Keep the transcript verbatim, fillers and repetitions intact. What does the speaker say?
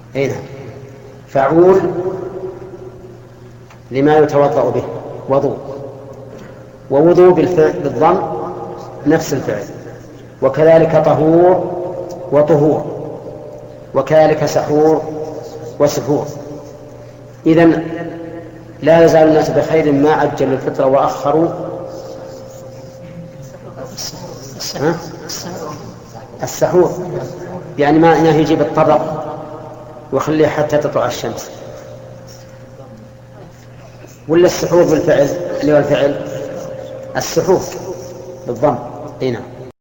هنا فعول لما يتوضأ به وضوء، ووضوء بالفعل بالضم نفس الفعل، وكذلك طهور وطهور، وكذلك سحور وسحور. إذن لا يزال الناس بخير ما عجلوا الفطر وأخروا السحور، يعني ما يجيب الطبق ويخليه حتى تطلع الشمس. ولا السحور بالفعل اللي هو الفعل السحور بالضم هنا.